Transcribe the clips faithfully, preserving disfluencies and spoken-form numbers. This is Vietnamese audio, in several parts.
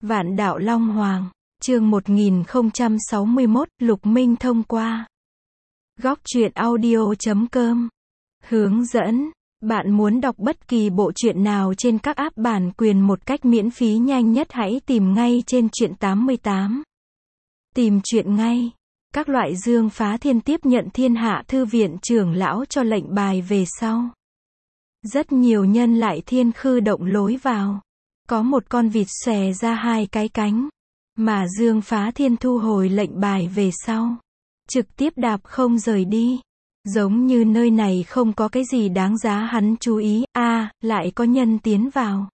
Vạn đạo Long Hoàng, chương một nghìn không trăm sáu mươi mốt, Lục Minh thông qua. Góc truyện audio chấm com. Hướng dẫn, bạn muốn đọc bất kỳ bộ truyện nào trên các app bản quyền một cách miễn phí nhanh nhất hãy tìm ngay trên truyện tám mươi tám. Tìm truyện ngay. Các loại Dương Phá Thiên tiếp nhận Thiên Hạ Thư viện trưởng lão cho lệnh bài về sau. Rất nhiều nhân lại thiên khư động lối vào. Có một con vịt xòe ra hai cái cánh. Mà Dương Phá Thiên thu hồi lệnh bài về sau. Trực tiếp đạp không rời đi. Giống như nơi này không có cái gì đáng giá hắn chú ý. A, à, lại có nhân tiến vào.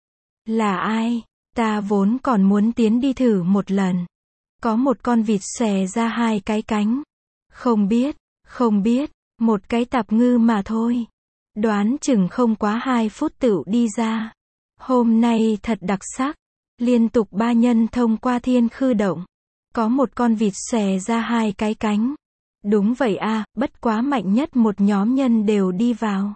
Là ai? Ta vốn còn muốn tiến đi thử một lần. Có một con vịt xòe ra hai cái cánh. Không biết, không biết, một cái tạp ngư mà thôi. Đoán chừng không quá hai phút tựu đi ra. Hôm nay thật đặc sắc. Liên tục ba nhân thông qua thiên khư động. Có một con vịt xòe ra hai cái cánh. Đúng vậy a, à, bất quá mạnh nhất một nhóm nhân đều đi vào.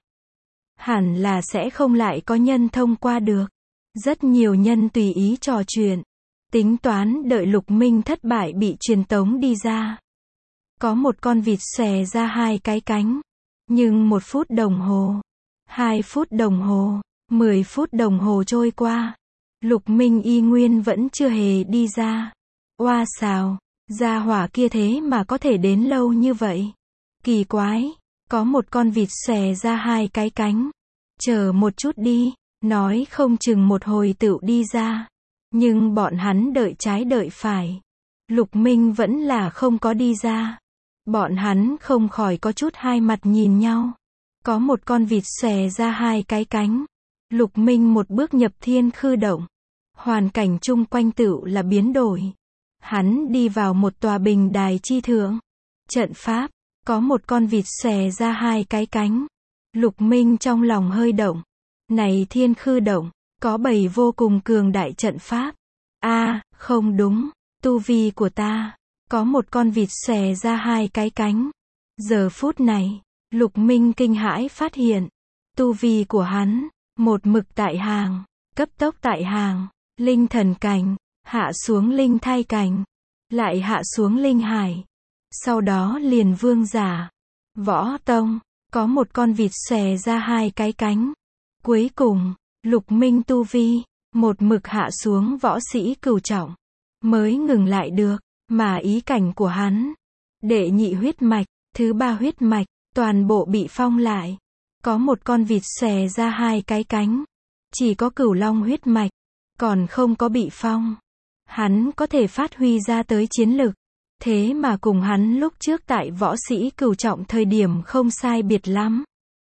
Hẳn là sẽ không lại có nhân thông qua được. Rất nhiều nhân tùy ý trò chuyện. Tính toán đợi Lục Minh thất bại bị truyền tống đi ra. Có một con vịt xòe ra hai cái cánh. Nhưng một phút đồng hồ, hai phút đồng hồ, mười phút đồng hồ trôi qua. Lục Minh y nguyên vẫn chưa hề đi ra. Oa xào, gia hỏa kia thế mà có thể đến lâu như vậy. Kỳ quái, có một con vịt xòe ra hai cái cánh. Chờ một chút đi, nói không chừng một hồi tựu đi ra. Nhưng bọn hắn đợi trái đợi phải. Lục Minh vẫn là không có đi ra. Bọn hắn không khỏi có chút hai mặt nhìn nhau. Có một con vịt xòe ra hai cái cánh. Lục Minh một bước nhập thiên khư động. Hoàn cảnh chung quanh tựu là biến đổi. Hắn đi vào một tòa bình đài chi thượng. Trận pháp, có một con vịt xòe ra hai cái cánh. Lục Minh trong lòng hơi động. Này thiên khư động, có bầy vô cùng cường đại trận pháp. A, à, không đúng, tu vi của ta. Có một con vịt xòe ra hai cái cánh. Giờ phút này, Lục Minh kinh hãi phát hiện. Tu vi của hắn, một mực tại hàng, cấp tốc tại hàng, linh thần cảnh, hạ xuống linh thai cảnh, lại hạ xuống linh hải. Sau đó liền vương giả, võ tông, có một con vịt xòe ra hai cái cánh. Cuối cùng, Lục Minh tu vi, một mực hạ xuống võ sĩ cửu trọng, mới ngừng lại được. Mà ý cảnh của hắn, đệ nhị huyết mạch, thứ ba huyết mạch, toàn bộ bị phong lại. Có một con vịt xòe ra hai cái cánh. Chỉ có cửu long huyết mạch, còn không có bị phong. Hắn có thể phát huy ra tới chiến lực. Thế mà cùng hắn lúc trước tại võ sĩ cửu trọng thời điểm không sai biệt lắm.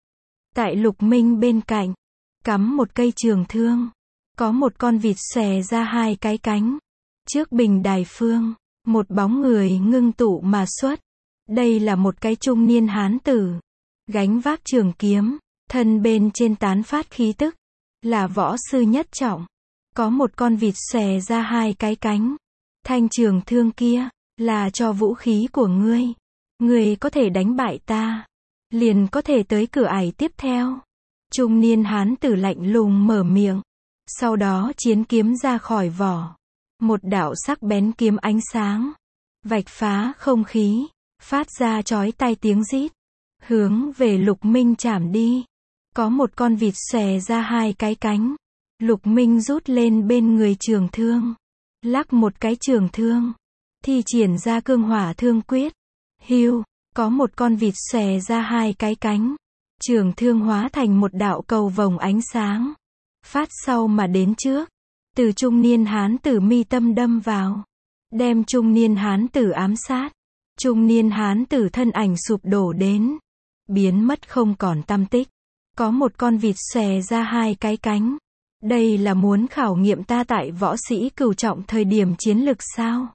Tại Lục Minh bên cạnh, cắm một cây trường thương. Có một con vịt xòe ra hai cái cánh. Trước bình đài phương, một bóng người ngưng tụ mà xuất. Đây là một cái trung niên hán tử. Gánh vác trường kiếm, thân bên trên tán phát khí tức. Là võ sư nhất trọng. Có một con vịt xòe ra hai cái cánh. Thanh trường thương kia, là cho vũ khí của ngươi. Ngươi có thể đánh bại ta. Liền có thể tới cửa ải tiếp theo. Trung niên hán tử lạnh lùng mở miệng. Sau đó chiến kiếm ra khỏi vỏ. Một đạo sắc bén kiếm ánh sáng. Vạch phá không khí. Phát ra chói tai tiếng rít. Hướng về Lục Minh chảm đi. Có một con vịt xòe ra hai cái cánh. Lục Minh rút lên bên người trường thương. Lắc một cái trường thương. Thi triển ra cương hỏa thương quyết. Hưu, có một con vịt xòe ra hai cái cánh. Trường thương hóa thành một đạo cầu vồng ánh sáng. Phát sau mà đến trước. Từ trung niên hán tử mi tâm đâm vào. Đem trung niên hán tử ám sát. Trung niên hán tử thân ảnh sụp đổ đến. Biến mất không còn tăm tích. Có một con vịt xòe ra hai cái cánh. Đây là muốn khảo nghiệm ta tại võ sĩ cửu trọng thời điểm chiến lực sao?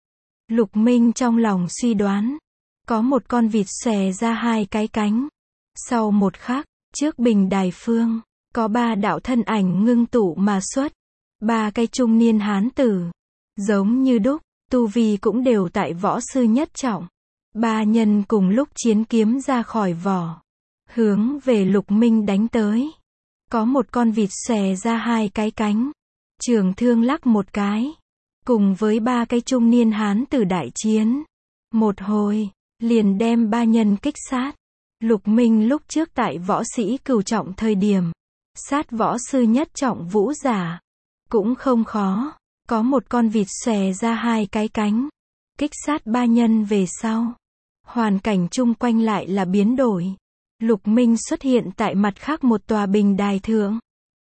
Lục Minh trong lòng suy đoán. Có một con vịt xòe ra hai cái cánh. Sau một khắc, trước bình đài phương, có ba đạo thân ảnh ngưng tụ mà xuất. Ba cái trung niên hán tử. Giống như đúc, tu vi cũng đều tại võ sư nhất trọng. Ba nhân cùng lúc chiến kiếm ra khỏi vỏ. Hướng về Lục Minh đánh tới. Có một con vịt xòe ra hai cái cánh. Trường thương lắc một cái. Cùng với ba cái trung niên hán tử đại chiến. Một hồi, liền đem ba nhân kích sát. Lục Minh lúc trước tại võ sĩ cửu trọng thời điểm, sát võ sư nhất trọng vũ giả. Cũng không khó, có một con vịt xòe ra hai cái cánh. Kích sát ba nhân về sau. Hoàn cảnh chung quanh lại là biến đổi. Lục Minh xuất hiện tại mặt khác một tòa bình đài thượng.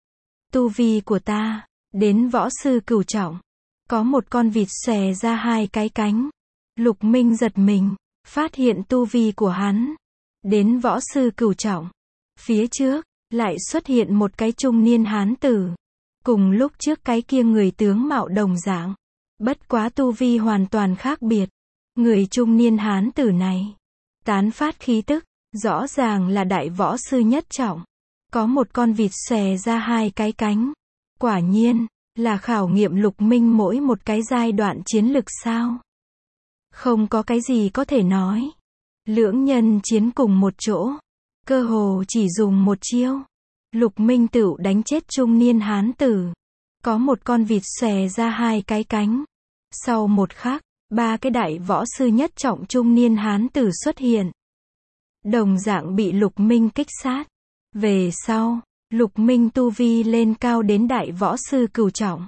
Tu vi của ta, đến võ sư cửu trọng. Có một con vịt xòe ra hai cái cánh. Lục Minh giật mình, phát hiện tu vi của hắn. Đến võ sư cửu trọng. Phía trước, lại xuất hiện một cái trung niên hán tử. Cùng lúc trước cái kia người tướng mạo đồng dạng. Bất quá tu vi hoàn toàn khác biệt. Người trung niên hán tử này, tán phát khí tức, rõ ràng là đại võ sư nhất trọng. Có một con vịt xòe ra hai cái cánh. Quả nhiên, là khảo nghiệm Lục Minh mỗi một cái giai đoạn chiến lực sao. Không có cái gì có thể nói. Lưỡng nhân chiến cùng một chỗ. Cơ hồ chỉ dùng một chiêu. Lục Minh tựu đánh chết trung niên hán tử. Có một con vịt xòe ra hai cái cánh. Sau một khắc, ba cái đại võ sư nhất trọng trung niên hán tử xuất hiện. Đồng dạng bị Lục Minh kích sát. Về sau, Lục Minh tu vi lên cao đến đại võ sư cửu trọng.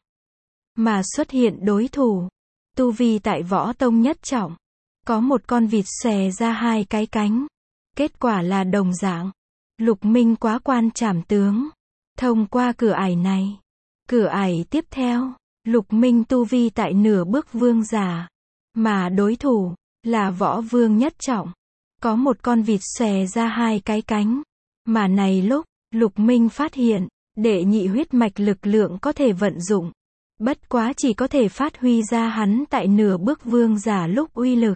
Mà xuất hiện đối thủ. Tu vi tại võ tông nhất trọng. Có một con vịt xòe ra hai cái cánh. Kết quả là đồng dạng. Lục Minh quá quan trảm tướng. Thông qua cửa ải này. Cửa ải tiếp theo. Lục Minh tu vi tại nửa bước vương giả. Mà đối thủ, là võ vương nhất trọng. Có một con vịt xòe ra hai cái cánh. Mà này lúc, Lục Minh phát hiện, đệ nhị huyết mạch lực lượng có thể vận dụng. Bất quá chỉ có thể phát huy ra hắn tại nửa bước vương giả lúc uy lực.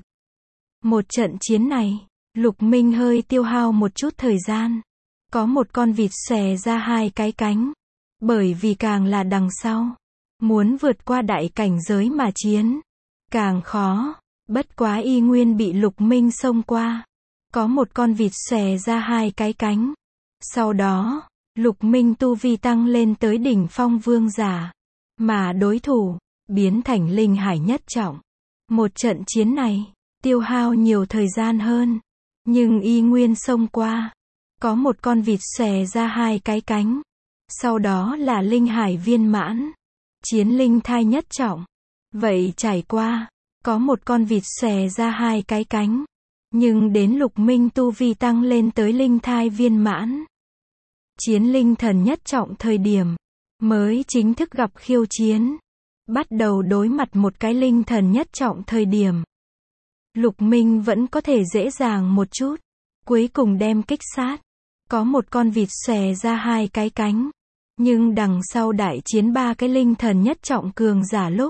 Một trận chiến này, Lục Minh hơi tiêu hao một chút thời gian. Có một con vịt xòe ra hai cái cánh. Bởi vì càng là đằng sau, muốn vượt qua đại cảnh giới mà chiến, càng khó. Bất quá y nguyên bị Lục Minh xông qua. Có một con vịt xòe ra hai cái cánh. Sau đó, Lục Minh tu vi tăng lên tới đỉnh phong vương giả. Mà đối thủ, biến thành linh hải nhất trọng. Một trận chiến này, tiêu hao nhiều thời gian hơn. Nhưng y nguyên xông qua. Có một con vịt xòe ra hai cái cánh. Sau đó là linh hải viên mãn. Chiến linh thai nhất trọng. Vậy trải qua, có một con vịt xòe ra hai cái cánh. Nhưng đến Lục Minh tu vi tăng lên tới linh thai viên mãn. Chiến linh thần nhất trọng thời điểm, mới chính thức gặp khiêu chiến. Bắt đầu đối mặt một cái linh thần nhất trọng thời điểm. Lục Minh vẫn có thể dễ dàng một chút. Cuối cùng đem kích sát. Có một con vịt xòe ra hai cái cánh. Nhưng đằng sau đại chiến ba cái linh thần nhất trọng cường giả lúc.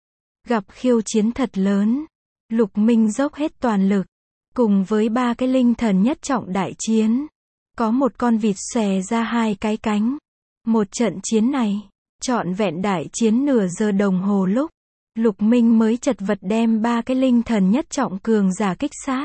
Gặp khiêu chiến thật lớn. Lục Minh dốc hết toàn lực. Cùng với ba cái linh thần nhất trọng đại chiến. Có một con vịt xòe ra hai cái cánh. Một trận chiến này, trọn vẹn đại chiến nửa giờ đồng hồ lúc. Lục Minh mới chật vật đem ba cái linh thần nhất trọng cường giả kích sát.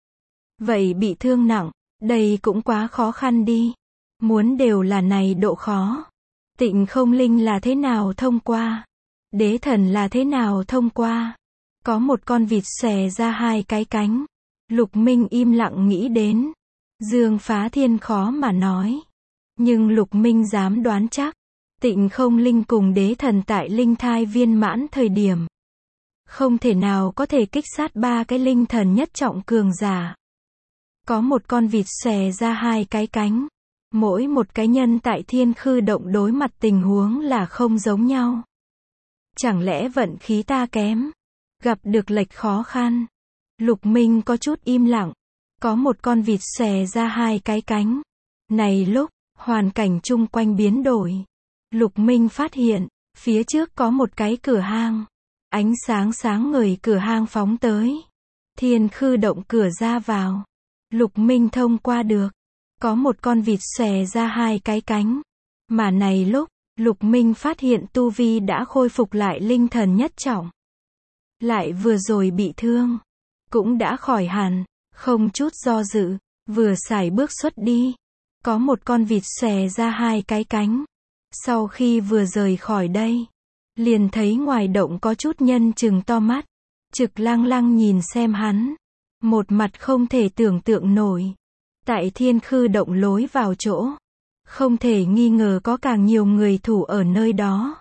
Vậy bị thương nặng, đây cũng quá khó khăn đi. Muốn đều là này độ khó. Tịnh không linh là thế nào thông qua? Đế thần là thế nào thông qua? Có một con vịt xòe ra hai cái cánh. Lục Minh im lặng nghĩ đến. Dương Phá Thiên khó mà nói. Nhưng Lục Minh dám đoán chắc. Tịnh không linh cùng đế thần tại linh thai viên mãn thời điểm. Không thể nào có thể kích sát ba cái linh thần nhất trọng cường giả. Có một con vịt xòe ra hai cái cánh. Mỗi một cái nhân tại thiên khư động đối mặt tình huống là không giống nhau. Chẳng lẽ vận khí ta kém? Gặp được lệch khó khăn. Lục Minh có chút im lặng. Có một con vịt xòe ra hai cái cánh. Này lúc, hoàn cảnh chung quanh biến đổi. Lục Minh phát hiện, phía trước có một cái cửa hang. Ánh sáng sáng ngời cửa hang phóng tới. Thiên khư động cửa ra vào. Lục Minh thông qua được. Có một con vịt xòe ra hai cái cánh. Mà này lúc, Lục Minh phát hiện tu vi đã khôi phục lại linh thần nhất trọng. Lại vừa rồi bị thương. Cũng đã khỏi hẳn. Không chút do dự. Vừa sải bước xuất đi. Có một con vịt xòe ra hai cái cánh. Sau khi vừa rời khỏi đây. liền thấy ngoài động có chút nhân chừng to mắt, trực lăng lăng nhìn xem hắn, một mặt không thể tưởng tượng nổi. Tại thiên khư động lối vào chỗ, không thể nghi ngờ có càng nhiều người thủ ở nơi đó.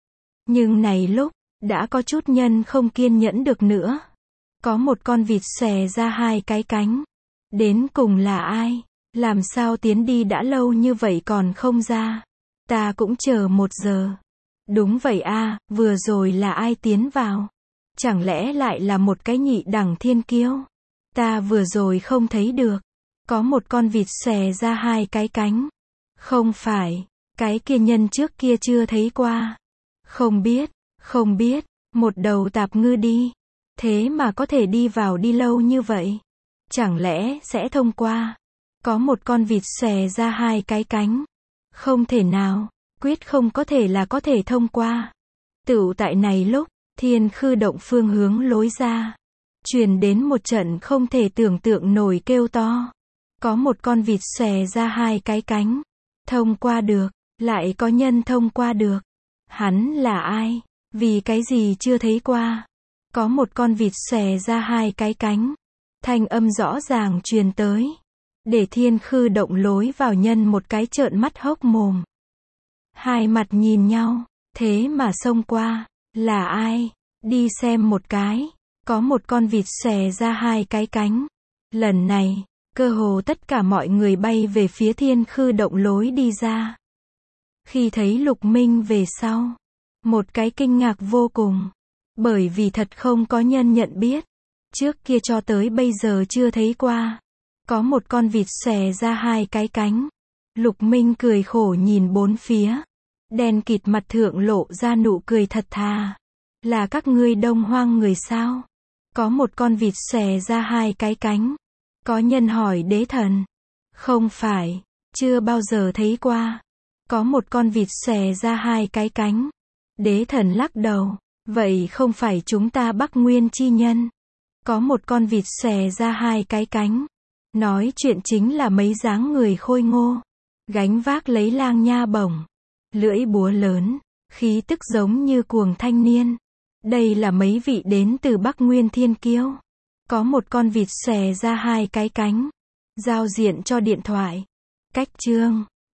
Nhưng này lúc, đã có chút nhân không kiên nhẫn được nữa. Có một con vịt xòe ra hai cái cánh. Đến cùng là ai? Làm sao tiến đi đã lâu như vậy còn không ra? Ta cũng chờ một giờ. Đúng vậy a, vừa rồi là ai tiến vào? Chẳng lẽ lại là một cái nhị đẳng thiên kiêu? Ta vừa rồi không thấy được. Có một con vịt xòe ra hai cái cánh. Không phải, cái kia nhân trước kia chưa thấy qua. Không biết, không biết, một đầu tạp ngư đi. Thế mà có thể đi vào đi lâu như vậy. Chẳng lẽ sẽ thông qua? Có một con vịt xòe ra hai cái cánh. Không thể nào, quyết không có thể là có thể thông qua. Tựu tại này lúc, thiên khư động phương hướng lối ra. Truyền đến một trận không thể tưởng tượng nổi kêu to. Có một con vịt xòe ra hai cái cánh. Thông qua được, lại có nhân thông qua được. Hắn là ai? Vì cái gì chưa thấy qua? Có một con vịt xòe ra hai cái cánh. Thanh âm rõ ràng truyền tới. Để thiên khư động lối vào nhân một cái trợn mắt hốc mồm. Hai mặt nhìn nhau, thế mà xông qua. Là ai? Đi xem một cái. Có một con vịt xòe ra hai cái cánh. Lần này, cơ hồ tất cả mọi người bay về phía thiên khư động lối đi ra. Khi thấy Lục Minh về sau, một cái kinh ngạc vô cùng. Bởi vì thật không có nhân nhận biết. Trước kia cho tới bây giờ chưa thấy qua. Có một con vịt xòe ra hai cái cánh. Lục Minh cười khổ nhìn bốn phía. Đen kịt mặt thượng lộ ra nụ cười thật thà. Là các ngươi Đông Hoang người sao? Có một con vịt xòe ra hai cái cánh. Có nhân hỏi đế thần. Không phải, chưa bao giờ thấy qua. Có một con vịt xòe ra hai cái cánh. Đế thần lắc đầu. Vậy không phải chúng ta Bắc Nguyên chi nhân. Có một con vịt xòe ra hai cái cánh. Nói chuyện chính là mấy dáng người khôi ngô. Gánh vác lấy lang nha bổng. Lưỡi búa lớn. Khí tức giống như cuồng thanh niên. Đây là mấy vị đến từ Bắc Nguyên thiên kiêu. Có một con vịt xòe ra hai cái cánh. Giao diện cho điện thoại. Cách chương.